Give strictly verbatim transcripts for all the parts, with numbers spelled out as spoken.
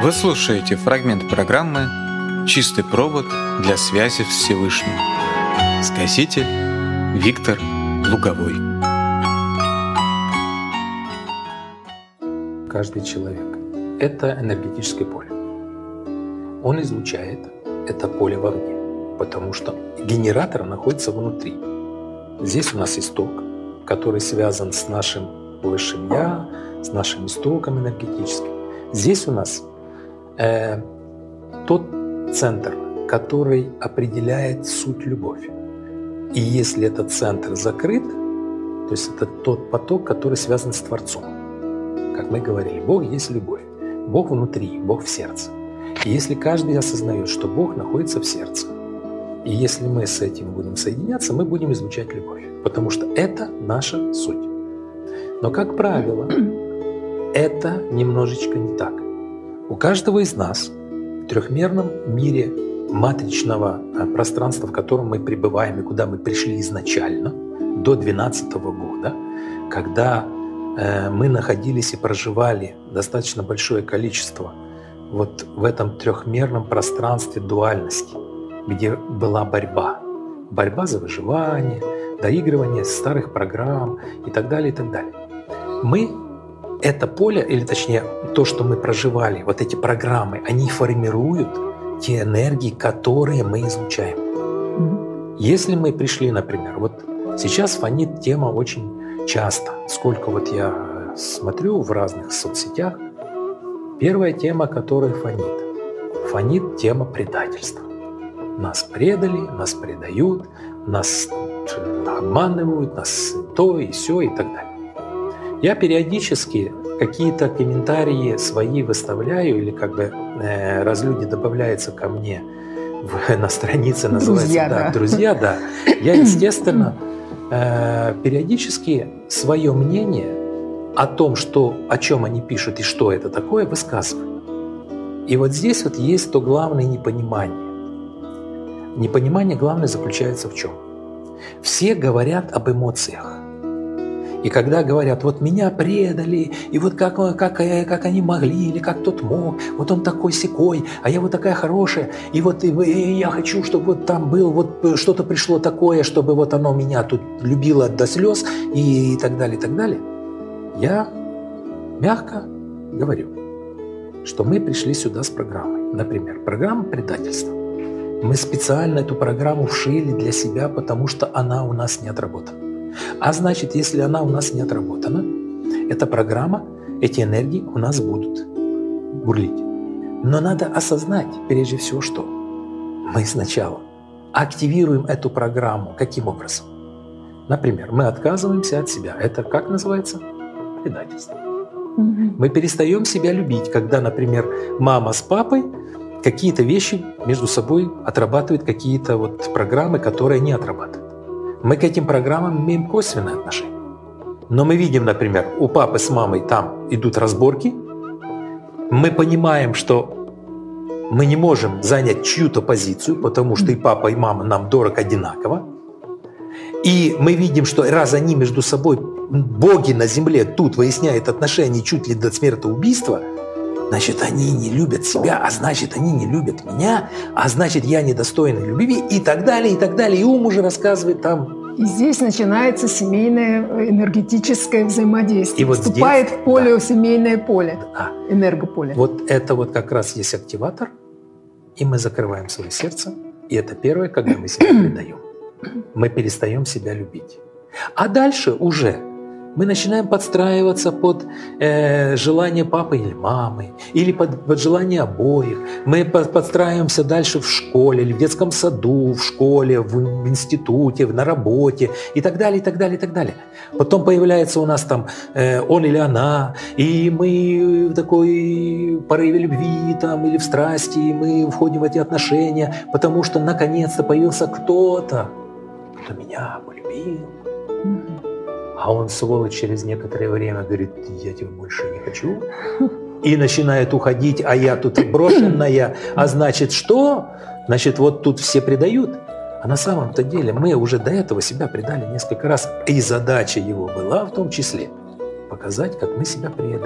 Вы слушаете фрагмент программы «Чистый провод для связи с Всевышним». Сказитель Виктор Луговой. Каждый человек – это энергетическое поле. Он излучает это поле вовне, потому что генератор находится внутри. Здесь у нас исток, который связан с нашим высшим «я», с нашим истоком энергетическим. Здесь у нас э, тот центр, который определяет суть любовь. И если этот центр закрыт, то есть это тот поток, который связан с Творцом. Как мы говорили, Бог есть любовь. Бог внутри, Бог в сердце. И если каждый осознает, что Бог находится в сердце, и если мы с этим будем соединяться, мы будем излучать любовь, потому что это наша суть. Но, как правило, это немножечко не так. У каждого из нас в трехмерном мире матричного пространства, в котором мы пребываем и куда мы пришли изначально, до двенадцатого года, когда э, мы находились и проживали достаточно большое количество вот в этом трехмерном пространстве дуальности, где была борьба. Борьба за выживание, доигрывание старых программ и так далее, и так далее. Мы это поле, или точнее то, что мы проживали, вот эти программы, они формируют те энергии, которые мы излучаем. Mm-hmm. Если мы пришли, например, вот сейчас фонит тема очень часто, сколько вот я смотрю в разных соцсетях, первая тема, которая фонит, фонит тема предательства. Нас предали, нас предают, нас обманывают, нас то и сё и так далее. Я периодически какие-то комментарии свои выставляю, или как бы э, раз люди добавляются ко мне в, на странице, называется друзья, да, да. друзья, да. Я, естественно, э, периодически свое мнение о том, что, о чем они пишут и что это такое, высказываю. И вот здесь вот есть то главное непонимание. Непонимание главное заключается в чем? Все говорят об эмоциях. И когда говорят, вот меня предали, и вот как, как, как они могли, или как тот мог, вот он такой-сякой, а я вот такая хорошая, и вот и, и я хочу, чтобы вот там был, вот что-то пришло такое, чтобы вот оно меня тут любило до слез, и, и так далее, и так далее. Я мягко говорю, что мы пришли сюда с программой. Например, программа предательства. Мы специально эту программу вшили для себя, потому что она у нас не отработана. А значит, если она у нас не отработана, эта программа, эти энергии у нас будут бурлить. Но надо осознать, прежде всего, что мы сначала активируем эту программу. Каким образом? Например, мы отказываемся от себя. Это как называется? Предательство. Mm-hmm. Мы перестаем себя любить, когда, например, мама с папой какие-то вещи между собой отрабатывают, какие-то вот программы, которые не отрабатывают. Мы к этим программам имеем косвенное отношение. Но мы видим, например, у папы с мамой там идут разборки. Мы понимаем, что мы не можем занять чью-то позицию, потому что и папа, и мама нам дорог одинаково. И мы видим, что раз они между собой, боги на земле, тут выясняют отношения чуть ли до смертоубийства, значит, они не любят себя, а значит, они не любят меня, а значит, я недостойный любви, и так далее, и так далее. И ум уже рассказывает там. И здесь начинается семейное энергетическое взаимодействие. И вот вступает здесь, в поле, да. семейное поле, да. энергополе. Вот это вот как раз есть активатор, и мы закрываем свое сердце, и это первое, когда мы себя предаем. Мы перестаем себя любить. А дальше уже мы начинаем подстраиваться под э, желание папы или мамы, или под, под желание обоих. Мы под, подстраиваемся дальше в школе, или в детском саду, в школе, в, в институте, на работе и так далее, и так далее, и так далее. Потом появляется у нас там э, он или она, и мы в такой порыве любви там, или в страсти, и мы входим в эти отношения, потому что наконец-то появился кто-то, кто меня полюбил. А он, сволочь, через некоторое время говорит, я тебя больше не хочу. И начинает уходить, а я тут брошенная. А значит, что? Значит, вот тут все предают. А на самом-то деле мы уже до этого себя предали несколько раз. И задача его была в том числе показать, как мы себя предали.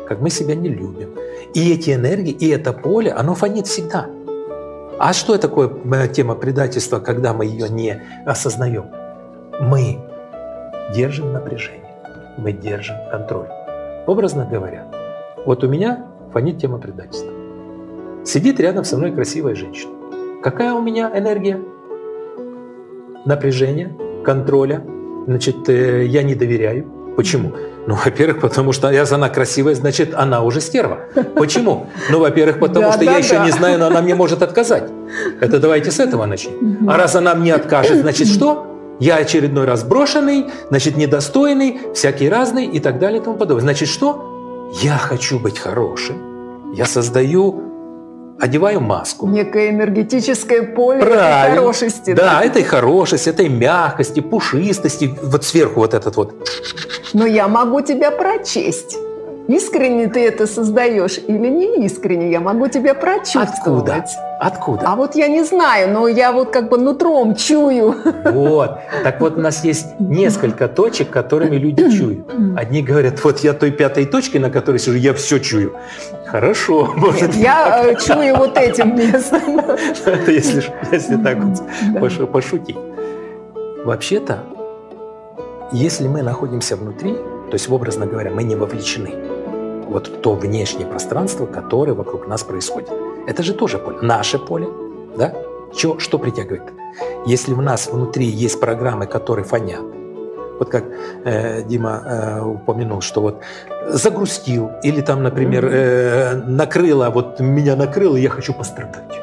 как мы себя не любим. И эти энергии, и это поле, оно фонит всегда. А что такое тема предательства, когда мы ее не осознаем? Мы держим напряжение, мы держим контроль. Образно говоря, вот у меня фонит тема предательства. Сидит рядом со мной красивая женщина. Какая у меня энергия? Напряжение, контроля. Значит, я не доверяю. Почему? Ну, во-первых, потому что если она красивая, значит, она уже стерва. Почему? Ну, во-первых, потому да, что да, я еще да. не знаю, но она мне может отказать. Это давайте с этого начнем. А раз она мне откажет, значит, что? Я очередной раз брошенный, значит, недостойный, всякий разный и так далее и тому подобное. Значит, что? Я хочу быть хорошим. Я создаю, одеваю маску. Некое энергетическое поле этой Правильно. хорошести. Да, этой хорошести, этой мягкости, пушистости. Вот сверху вот этот вот. Но я могу тебя прочесть. Искренне ты это создаешь или не искренне? Я могу тебя прочувствовать. Откуда? Откуда? А вот я не знаю, но я вот как бы нутром чую. Вот. Так вот, у нас есть несколько точек, которыми люди чуют. Одни говорят, вот я той пятой точкой, на которой сижу, я все чую. Хорошо. Может, Нет, я э, чую вот этим местом. это если, если так вот пош- пошутить. Вообще-то, если мы находимся внутри, то есть, образно говоря, мы не вовлечены вот в то внешнее пространство, которое вокруг нас происходит. Это же тоже поле. Наше поле, да? Чё, что притягивает? Если у нас внутри есть программы, которые фонят, вот как э, Дима э, упомянул, что вот загрустил, или там, например, э, накрыло, вот меня накрыло, и я хочу пострадать.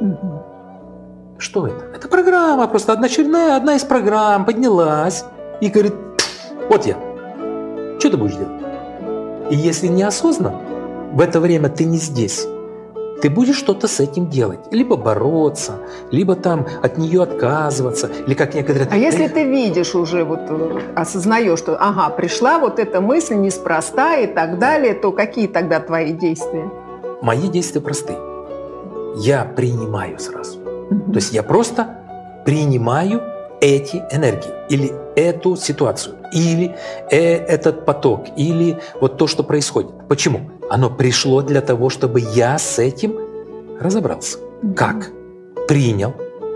Что это? Это программа, просто одноочередная, одна из программ поднялась и говорит, вот я. Что ты будешь делать? И если неосознанно, в это время ты не здесь, ты будешь что-то с этим делать. Либо бороться, либо там от нее отказываться, или как некоторые... А если ты видишь уже, вот осознаешь, что ага, пришла вот эта мысль неспроста и так далее, то какие тогда твои действия? Мои действия простые. Я принимаю сразу. Mm-hmm. То есть я просто принимаю эти энергии или эту ситуацию, или э, этот поток, или вот то, что происходит. Почему? Оно пришло для того, чтобы я с этим разобрался. Mm-hmm. Как? Принял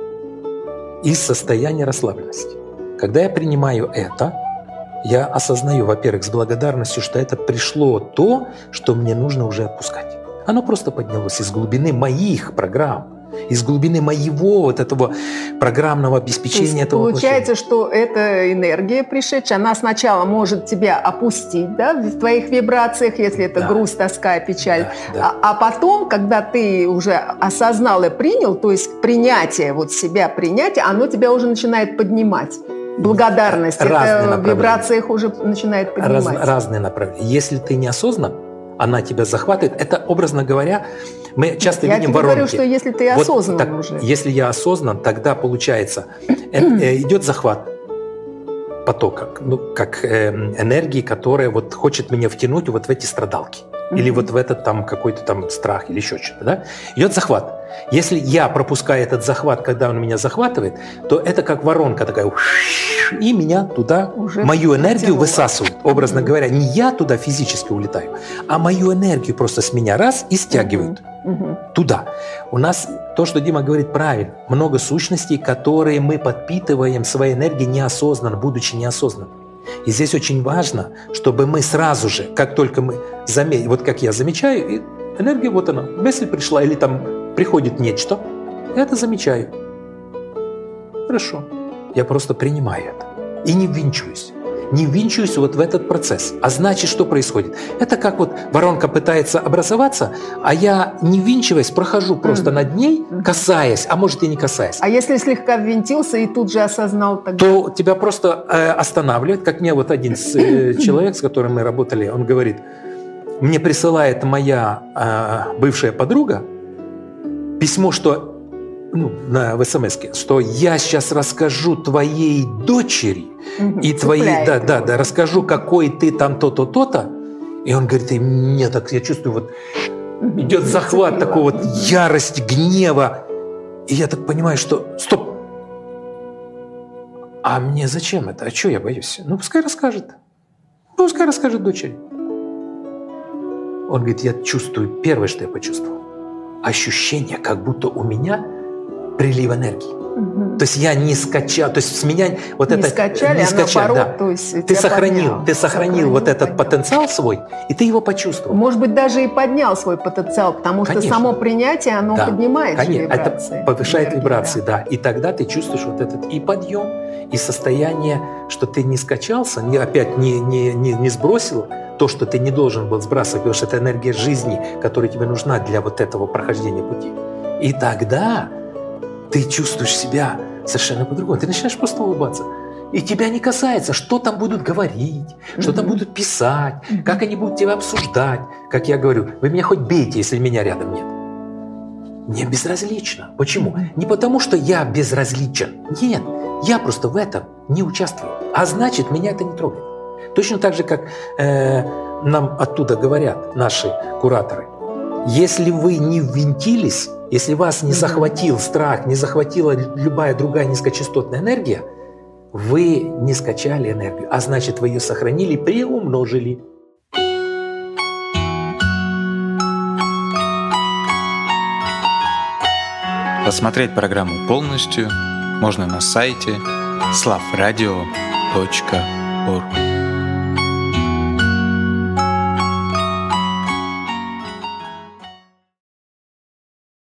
из состояния расслабленности. Когда я принимаю это, я осознаю, во-первых, с благодарностью, что это пришло то, что мне нужно уже отпускать. Оно просто поднялось из глубины моих программ, из глубины моего вот этого программного обеспечения. То есть получается, что эта энергия пришедшая, она сначала может тебя опустить, да, в твоих вибрациях, если это да. грусть, тоска, печаль. Да, да. А, а потом, когда ты уже осознал и принял, то есть принятие, вот себя принятие, оно тебя уже начинает поднимать. Благодарность. Разные это в вибрациях уже начинает поднимать. Раз, разные направления. Если ты неосознан, она тебя захватывает. Это, образно говоря, мы часто я видим воронки. Я говорю, что если ты вот осознан так, уже. Если я осознан, тогда получается, э, э, идет захват потока, ну, как э, энергии, которая вот хочет меня втянуть вот в эти страдалки. Mm-hmm. Или вот в этот там какой-то там страх или еще что-то. Да? Идет захват. Если я пропускаю этот захват, когда он меня захватывает, то это как воронка такая, и меня туда, уже мою энергию потянуло. Высасывают. Образно mm-hmm. говоря, не я туда физически улетаю, а мою энергию просто с меня раз и стягивают mm-hmm. туда. У нас то, что Дима говорит, правильно. Много сущностей, которые мы подпитываем своей энергией неосознанно, будучи неосознанными. И здесь очень важно, чтобы мы сразу же, как только мы заметим, вот как я замечаю, энергия вот она, мысль пришла или там приходит нечто, я это замечаю. Хорошо. Я просто принимаю это. И не ввинчиваюсь. Не ввинчиваюсь вот в этот процесс. А значит, что происходит? Это как вот воронка пытается образоваться, а я, не ввинчиваясь, прохожу просто mm-hmm. над ней, касаясь, а может и не касаясь. А если слегка ввинтился и тут же осознал тогда? То тебя просто э, останавливает. Как мне вот один э, человек, с которым мы работали, он говорит, мне присылает моя э, бывшая подруга письмо, что ну, на, в смс-ке, что я сейчас расскажу твоей дочери угу, и твоей, да, да, да, расскажу, какой ты там то-то, то-то. И он говорит, и мне так, я чувствую, вот угу, идет захват цепила. Такого вот ярости, гнева. И я так понимаю, что стоп. А мне зачем это? А что я боюсь? Ну, пускай расскажет. Пускай расскажет дочери. Он говорит, я чувствую, первое, что я почувствовал, ощущение, как будто у меня прилив энергии. Угу. То есть я не скачал, то есть с меня вот не это скачали, не а скачали, наоборот, да. то есть ты сохранил, поднял, ты сохранил, сохранил вот этот поднял. потенциал свой, и ты его почувствовал. Может быть, даже и поднял свой потенциал, потому Конечно. что само принятие, оно да. поднимает Конечно. вибрации. Это повышает энергии, вибрации, да. да. И тогда ты чувствуешь вот этот и подъем, и состояние, что ты не скачался, не, опять не, не, не, не сбросил то, что ты не должен был сбрасывать, потому что это энергия жизни, которая тебе нужна для вот этого прохождения пути. И тогда ты чувствуешь себя совершенно по-другому. Ты начинаешь просто улыбаться. И тебя не касается, что там будут говорить, mm-hmm. что там будут писать, mm-hmm. как они будут тебя обсуждать. Как я говорю, вы меня хоть бейте, если меня рядом нет. Мне безразлично. Почему? Mm-hmm. Не потому, что я безразличен. Нет, я просто в этом не участвую. А значит, меня это не трогает. Точно так же, как э, нам оттуда говорят наши кураторы. Если вы не ввинтились, если вас не захватил страх, не захватила любая другая низкочастотная энергия, вы не скачали энергию, а значит, вы ее сохранили, приумножили. Посмотреть программу полностью можно на сайте славрадио точка орг.